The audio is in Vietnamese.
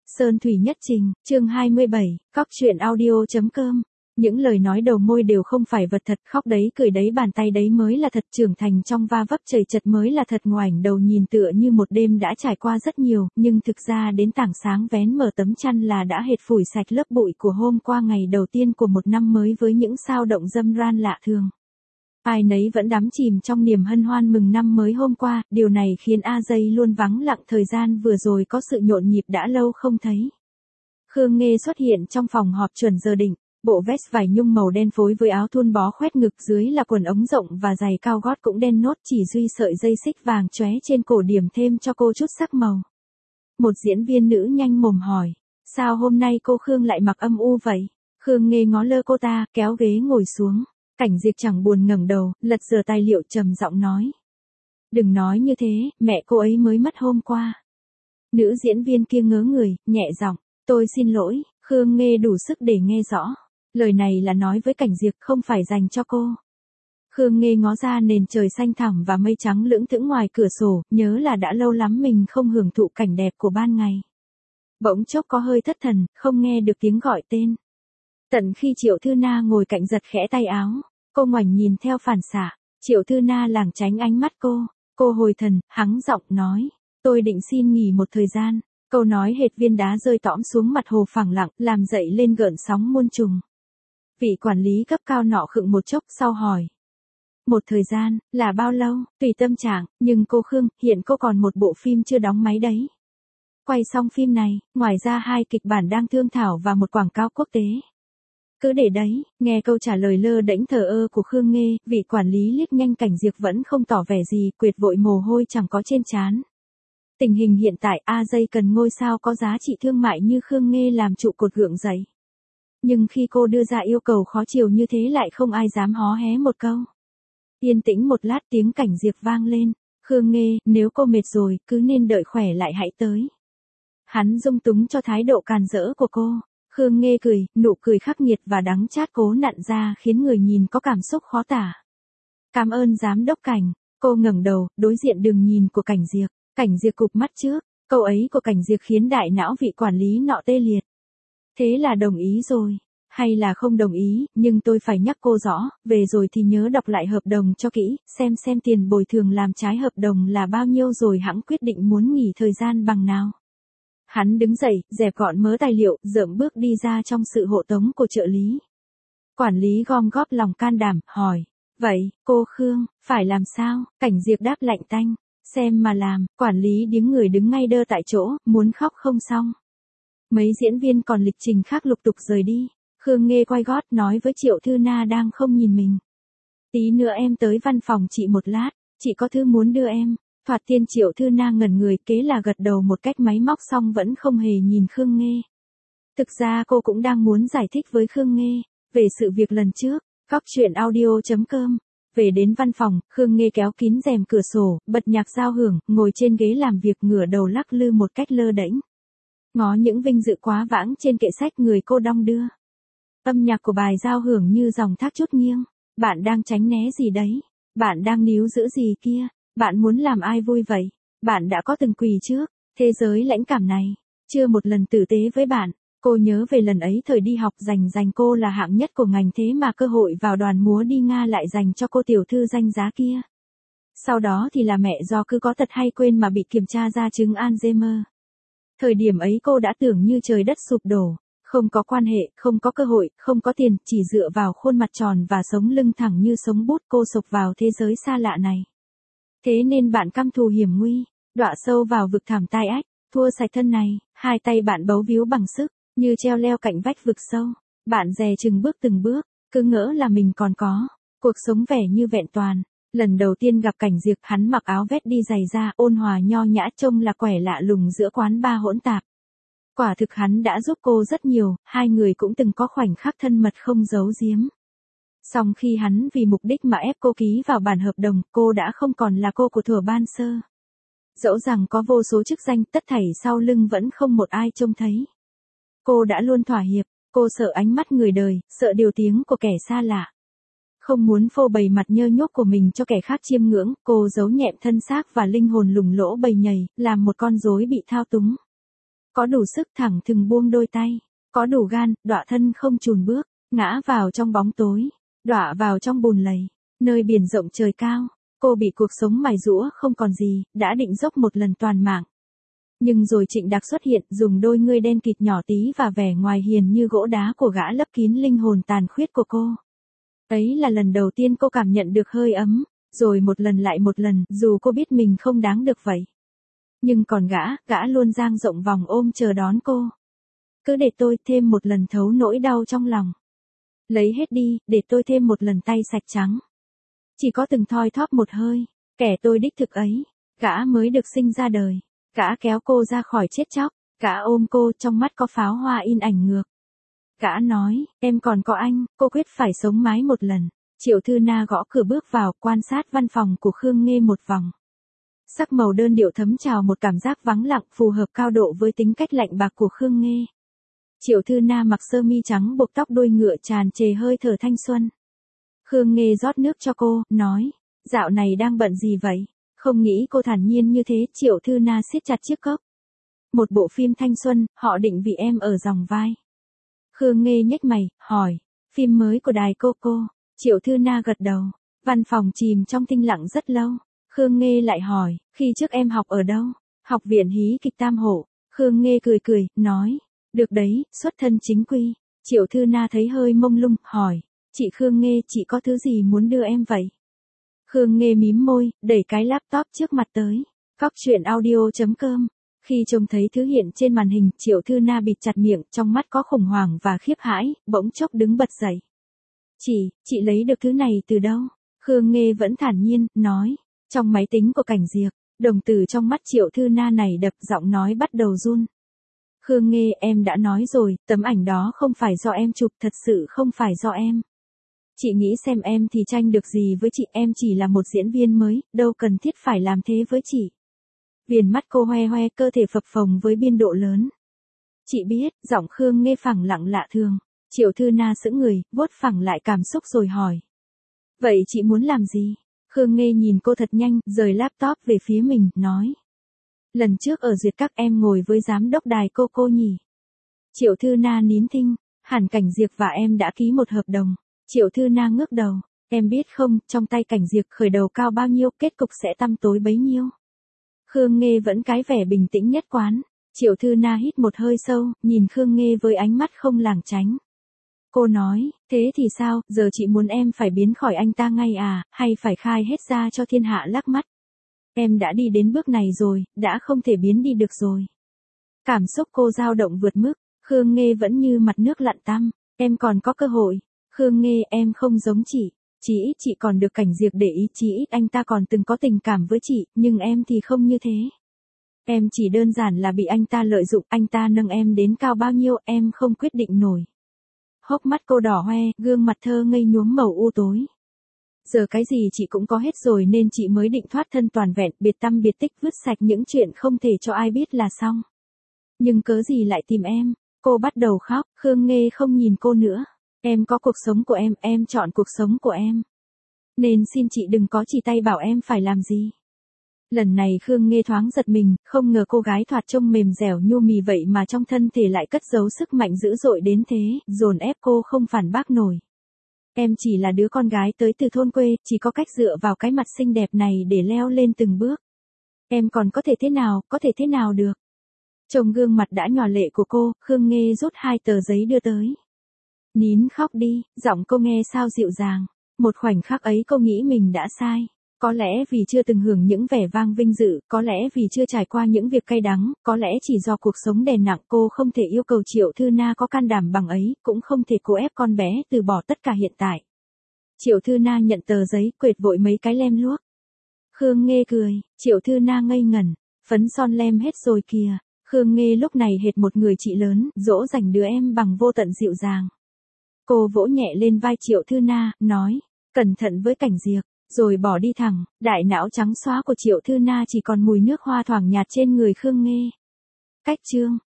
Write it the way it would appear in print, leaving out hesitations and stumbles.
Sơn Thủy Nhất Trình, chương 27, Cóc truyện audio.com. Những lời nói đầu môi đều không phải vật thật, khóc đấy cười đấy bàn tay đấy mới là thật, trưởng thành trong va vấp chầy chật mới là thật. Ngoảnh đầu nhìn tựa như một đêm đã trải qua rất nhiều, nhưng thực ra đến tảng sáng vén mở tấm chăn là đã hệt phủi sạch lớp bụi của hôm qua, ngày đầu tiên của một năm mới với những sao động râm ran lạ thường. Ai nấy vẫn đắm chìm trong niềm hân hoan mừng năm mới hôm qua, điều này khiến A Dây luôn vắng lặng, thời gian vừa rồi có sự nhộn nhịp đã lâu không thấy. Khương Nghê xuất hiện trong phòng họp chuẩn giờ định, bộ vest vải nhung màu đen phối với áo thun bó khoét ngực, dưới là quần ống rộng và giày cao gót cũng đen nốt, chỉ duy sợi dây xích vàng chóe trên cổ điểm thêm cho cô chút sắc màu. Một diễn viên nữ nhanh mồm hỏi, sao hôm nay cô Khương lại mặc âm u vậy? Khương Nghê ngó lơ cô ta, kéo ghế ngồi xuống. Cảnh Diệp chẳng buồn ngẩng đầu, lật dở tài liệu trầm giọng nói. Đừng nói như thế, mẹ cô ấy mới mất hôm qua. Nữ diễn viên kia ngớ người, nhẹ giọng, tôi xin lỗi. Khương Nghê đủ sức để nghe rõ. Lời này là nói với Cảnh Diệp, không phải dành cho cô. Khương Nghê ngó ra nền trời xanh thẳm và mây trắng lững thững ngoài cửa sổ, nhớ là đã lâu lắm mình không hưởng thụ cảnh đẹp của ban ngày. Bỗng chốc có hơi thất thần, không nghe được tiếng gọi tên. Tận khi Triệu Thư Na ngồi cạnh giật khẽ tay áo, cô ngoảnh nhìn theo phản xạ. Triệu Thư Na lảng tránh ánh mắt cô hồi thần, hắng giọng nói, tôi định xin nghỉ một thời gian. Câu nói hệt viên đá rơi tõm xuống mặt hồ phẳng lặng, làm dậy lên gợn sóng muôn trùng. Vị quản lý cấp cao nọ khựng một chốc sau hỏi. Một thời gian, là bao lâu? Tùy tâm trạng, nhưng cô Khương, hiện cô còn một bộ phim chưa đóng máy đấy. Quay xong phim này, ngoài ra 2 kịch bản đang thương thảo và một quảng cáo quốc tế. Cứ để đấy. Nghe câu trả lời lơ đễnh thờ ơ của Khương Nghê, vị quản lý liếc nhanh Cảnh Diệp vẫn không tỏ vẻ gì, quệt vội mồ hôi chẳng có trên trán. Tình hình hiện tại A Dây cần ngôi sao có giá trị thương mại như Khương Nghê làm trụ cột gượng dậy. Nhưng khi cô đưa ra yêu cầu khó chiều như thế lại không ai dám hó hé một câu. Yên tĩnh một lát, tiếng Cảnh Diệp vang lên. Khương Nghê, nếu cô mệt rồi, cứ nên đợi khỏe lại hãy tới. Hắn dung túng cho thái độ càn rỡ của cô. Khương Nghê cười, nụ cười khắc nghiệt và đắng chát cố nặn ra khiến người nhìn có cảm xúc khó tả. Cảm ơn giám đốc Cảnh. Cô ngẩng đầu, đối diện đường nhìn của Cảnh Diệp. Cảnh Diệp cụp mắt trước, câu ấy của Cảnh Diệp khiến đại não vị quản lý nọ tê liệt. Thế là đồng ý rồi, hay là không đồng ý, nhưng tôi phải nhắc cô rõ, về rồi thì nhớ đọc lại hợp đồng cho kỹ, xem tiền bồi thường làm trái hợp đồng là bao nhiêu rồi hẵng quyết định muốn nghỉ thời gian bằng nào. Hắn đứng dậy, dẹp gọn mớ tài liệu, dợm bước đi ra trong sự hộ tống của trợ lý. Quản lý gom góp lòng can đảm, hỏi, vậy, cô Khương, phải làm sao? Cảnh Diệp đáp lạnh tanh. Xem mà làm. Quản lý điếng người đứng ngay đơ tại chỗ, muốn khóc không xong. Mấy diễn viên còn lịch trình khác lục tục rời đi. Khương Nghê quay gót nói với Triệu Thư Na đang không nhìn mình. Tí nữa em tới văn phòng chị một lát, chị có thư muốn đưa em. Thoạt tiên Triệu Thư Na ngẩn người, kế là gật đầu một cách máy móc xong vẫn không hề nhìn Khương Nghê. Thực ra cô cũng đang muốn giải thích với Khương Nghê về sự việc lần trước. Cóc truyện audio.com. Về đến văn phòng, Khương Nghê kéo kín rèm cửa sổ, bật nhạc giao hưởng, ngồi trên ghế làm việc ngửa đầu lắc lư một cách lơ đễnh. Ngó những vinh dự quá vãng trên kệ sách người cô đong đưa. Âm nhạc của bài giao hưởng như dòng thác chút nghiêng. Bạn đang tránh né gì đấy? Bạn đang níu giữ gì kia? Bạn muốn làm ai vui vậy? Bạn đã có từng quỳ trước thế giới lãnh cảm này, chưa một lần tử tế với bạn. Cô nhớ về lần ấy thời đi học dành cô là hạng nhất của ngành, thế mà cơ hội vào đoàn múa đi Nga lại dành cho cô tiểu thư danh giá kia. Sau đó thì là mẹ do cứ có tật hay quên mà bị kiểm tra ra chứng Alzheimer. Thời điểm ấy cô đã tưởng như trời đất sụp đổ, không có quan hệ, không có cơ hội, không có tiền, chỉ dựa vào khuôn mặt tròn và sống lưng thẳng như sống bút cô sộc vào thế giới xa lạ này. Thế nên bạn căm thù hiểm nguy, đọa sâu vào vực thẳm tai ách, thua sạch thân này, hai tay bạn bấu víu bằng sức. Như treo leo cạnh vách vực sâu, bạn dè chừng bước từng bước, cứ ngỡ là mình còn có cuộc sống vẻ như vẹn toàn. Lần đầu tiên gặp Cảnh Diệp, hắn mặc áo vest đi giày da, ôn hòa nho nhã, trông là quẻ lạ lùng giữa quán bar hỗn tạp. Quả thực hắn đã giúp cô rất nhiều, hai người cũng từng có khoảnh khắc thân mật không giấu giếm. Song khi hắn vì mục đích mà ép cô ký vào bản hợp đồng, cô đã không còn là cô của thuở ban sơ. Dẫu rằng có vô số chức danh, tất thảy sau lưng vẫn không một ai trông thấy. Cô đã luôn thỏa hiệp, cô sợ ánh mắt người đời, sợ điều tiếng của kẻ xa lạ. Không muốn phô bày mặt nhơ nhốt của mình cho kẻ khác chiêm ngưỡng, cô giấu nhẹm thân xác và linh hồn lủng lỗ bầy nhầy, làm một con rối bị thao túng. có đủ sức thẳng thừng buông đôi tay, có đủ gan, đọa thân không chùn bước, ngã vào trong bóng tối, đọa vào trong bùn lầy, nơi biển rộng trời cao. Cô bị cuộc sống mài giũa không còn gì, đã định dốc một lần toàn mạng. Nhưng rồi Trịnh Đạc xuất hiện, dùng đôi ngươi đen kịt nhỏ tí và vẻ ngoài hiền như gỗ đá của gã lấp kín linh hồn tàn khuyết của cô. Ấy là lần đầu tiên cô cảm nhận được hơi ấm, rồi một lần lại một lần, dù cô biết mình không đáng được vậy. Nhưng còn gã luôn dang rộng vòng ôm chờ đón cô. Cứ để tôi thêm một lần thấu nỗi đau trong lòng. Lấy hết đi, để tôi thêm một lần tay sạch trắng. Chỉ có từng thoi thóp một hơi, kẻ tôi đích thực ấy, gã mới được sinh ra đời. Gã kéo cô ra khỏi chết chóc, gã ôm cô, trong mắt có pháo hoa in ảnh ngược. Gã nói, em còn có anh, cô quyết phải sống mái một lần. Triệu Thư Na gõ cửa bước vào, quan sát văn phòng của Khương Nghê một vòng. Sắc màu đơn điệu thấm trào một cảm giác vắng lặng phù hợp cao độ với tính cách lạnh bạc của Khương Nghê. Triệu Thư Na mặc sơ mi trắng buộc tóc đuôi ngựa tràn trề hơi thở thanh xuân. Khương Nghê rót nước cho cô, nói, dạo này đang bận gì vậy? Không nghĩ cô thản nhiên như thế. Triệu Thư Na siết chặt chiếc cốc. Một bộ phim thanh xuân, họ định vì em ở dòng vai. Khương Nghê nhếch mày, hỏi, phim mới của đài Coco. Triệu Thư Na gật đầu. Văn phòng chìm trong tĩnh lặng rất lâu. Khương Nghê lại hỏi, khi trước em học ở đâu? Học viện hí kịch Tam Hổ. Khương Nghê cười, nói, được đấy, xuất thân chính quy. Triệu Thư Na thấy hơi mông lung, hỏi, chị Khương Nghê, chị có thứ gì muốn đưa em vậy? Khương Nghê mím môi, đẩy cái laptop trước mặt tới. Coctruyện.audio.com. Khi trông thấy thứ hiện trên màn hình, Triệu Thư Na bịt chặt miệng, trong mắt có khủng hoảng và khiếp hãi, bỗng chốc đứng bật dậy. Chị lấy được thứ này từ đâu? Khương Nghê vẫn thản nhiên, nói, trong máy tính của Cảnh Diệp. Đồng tử trong mắt Triệu Thư Na này đập, giọng nói bắt đầu run. Khương Nghê, em đã nói rồi, tấm ảnh đó không phải do em chụp, thật sự không phải do em. Chị nghĩ xem em thì tranh được gì với chị, em chỉ là một diễn viên mới, đâu cần thiết phải làm thế với chị. Viền mắt cô hoe hoe, cơ thể phập phồng với biên độ lớn. Chị biết, giọng Khương Nghê phẳng lặng lạ thường. Triệu Thư Na sững người, vuốt phẳng lại cảm xúc rồi hỏi. Vậy chị muốn làm gì? Khương Nghê nhìn cô thật nhanh, rời laptop về phía mình, nói. Lần trước ở duyệt các em ngồi với giám đốc đài Coco nhỉ? Triệu Thư Na nín thinh, hẳn Cảnh Diệp và em đã ký một hợp đồng. Triệu Thư Na ngước đầu, em biết không, trong tay Cảnh Diệp khởi đầu cao bao nhiêu, kết cục sẽ tăm tối bấy nhiêu. Khương Nghê vẫn cái vẻ bình tĩnh nhất quán. Triệu Thư Na hít một hơi sâu, nhìn Khương Nghê với ánh mắt không lảng tránh. Cô nói, thế thì sao, giờ chị muốn em phải biến khỏi anh ta ngay à, hay phải khai hết ra cho thiên hạ lắc mắt? Em đã đi đến bước này rồi, đã không thể biến đi được rồi. Cảm xúc cô dao động vượt mức, Khương Nghê vẫn như mặt nước lặn tăm, em còn có cơ hội. Khương Nghê, em không giống chị. Chí ít chị còn được Cảnh Diệp để ý, chí ít anh ta còn từng có tình cảm với chị, nhưng em thì không như thế. Em chỉ đơn giản là bị anh ta lợi dụng, anh ta nâng em đến cao bao nhiêu, em không quyết định nổi. Hốc mắt cô đỏ hoe, gương mặt thơ ngây nhuốm màu u tối. Giờ cái gì chị cũng có hết rồi nên chị mới định thoát thân toàn vẹn, biệt tăm biệt tích, vứt sạch những chuyện không thể cho ai biết là xong. Nhưng cớ gì lại tìm em? Cô bắt đầu khóc, Khương Nghê không nhìn cô nữa. Em có cuộc sống của em chọn cuộc sống của em. Nên xin chị đừng có chỉ tay bảo em phải làm gì. Lần này Khương Nghê thoáng giật mình, không ngờ cô gái thoạt trông mềm dẻo nhu mì vậy mà trong thân thể lại cất giấu sức mạnh dữ dội đến thế, dồn ép cô không phản bác nổi. Em chỉ là đứa con gái tới từ thôn quê, chỉ có cách dựa vào cái mặt xinh đẹp này để leo lên từng bước. Em còn có thể thế nào được. Trông gương mặt đã nhòa lệ của cô, Khương Nghê rút 2 tờ giấy đưa tới. Nín khóc đi, giọng cô nghe sao dịu dàng. Một khoảnh khắc ấy cô nghĩ mình đã sai. Có lẽ vì chưa từng hưởng những vẻ vang vinh dự, có lẽ vì chưa trải qua những việc cay đắng, có lẽ chỉ do cuộc sống đè nặng cô không thể yêu cầu Triệu Thư Na có can đảm bằng ấy, cũng không thể cố ép con bé từ bỏ tất cả hiện tại. Triệu Thư Na nhận tờ giấy, quệt vội mấy cái lem luốc. Khương Nghê cười, Triệu Thư Na ngây ngẩn, phấn son lem hết rồi kìa. Khương Nghê lúc này hệt một người chị lớn, dỗ dành đứa em bằng vô tận dịu dàng. Cô vỗ nhẹ lên vai Triệu Thư Na, nói, cẩn thận với Cảnh Diệp, rồi bỏ đi thẳng. Đại não trắng xóa của Triệu Thư Na chỉ còn mùi nước hoa thoảng nhạt trên người Khương Nghê. Cách chương